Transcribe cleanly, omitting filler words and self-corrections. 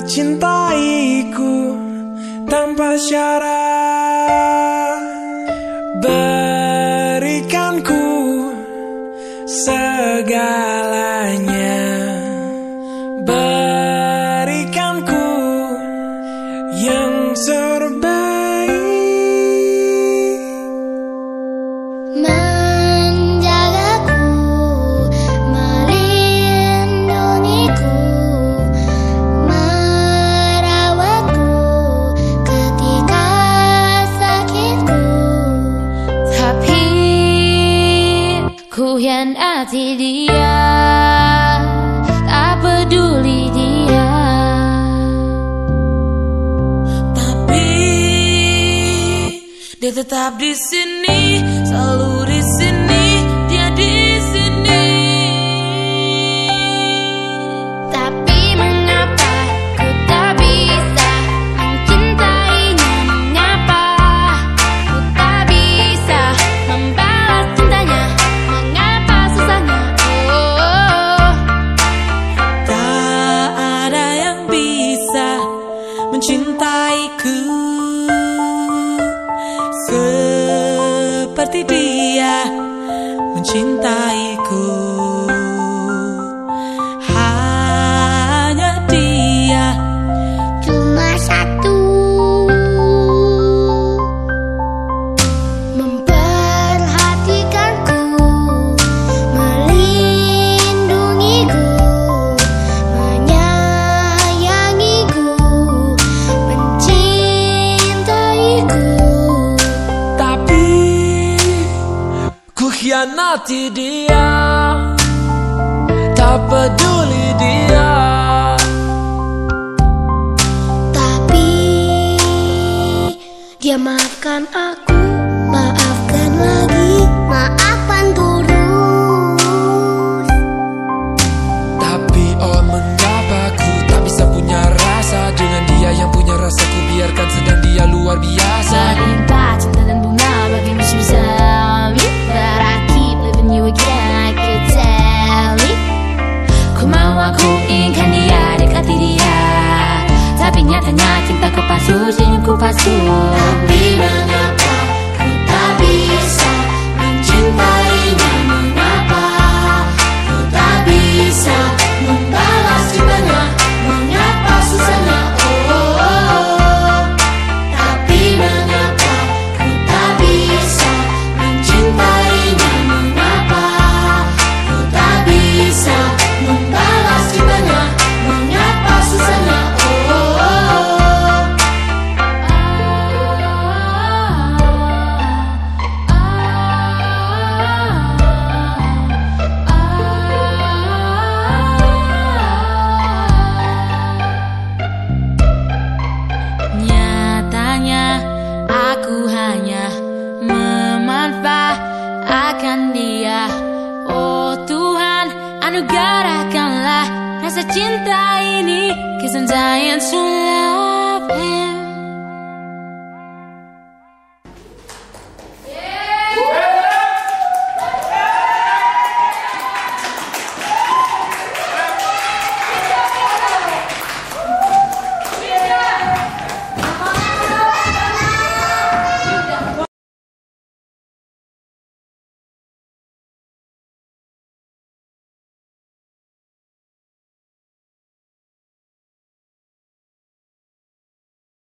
cintaiku tanpa syarat, berikanku segalanya, berikanku yang terbaik. Menjagaku, melindungiku, merawatku ketika sakitku. Tapi ku hianati dia, tak peduli dia. Tapi dia tetap di sini, selalu di sini, dia di sini. Tapi mengapa ku tak bisa mencintainya? Mengapa ku tak bisa membalas cintanya? Mengapa susahnya? Oh, Tak ada yang bisa mencintaiku seperti dia mencintaiku. Hanya dia, cuma satu, memperhatikanku, melindungiku, menyayangiku, mencintaiku. Tapi ku hianati dia, tak peduli dia. Tapi dia maafkan aku, maafkan lagi, maafkan terus. Tapi oh mengapa ku tak bisa punya rasa dengan dia yang punya rasa, ku biarkan sedang dia luar biasa. Melimpah cinta dan bunga bagai musim semi, but I keep living you again, I could tell me. Ku mau, aku inginkan dia, dekati dia, tapi nyatanya cintaku palsu, senyumku palsu. Tapi mengapa ku tak bisa mencintainya? Mengapa ku tak bisa membalas cintanya? Mengapa susahnya? Oh, tapi mengapa ku tak bisa mencintainya? Mengapa ku tak bisa membalas cintanya? Mengapa susahnya? Nyatanya aku hanya memanfaatkan dia. Oh Tuhan, anugerahkanlah rasa cinta ini, 'cause I'm dying to love him.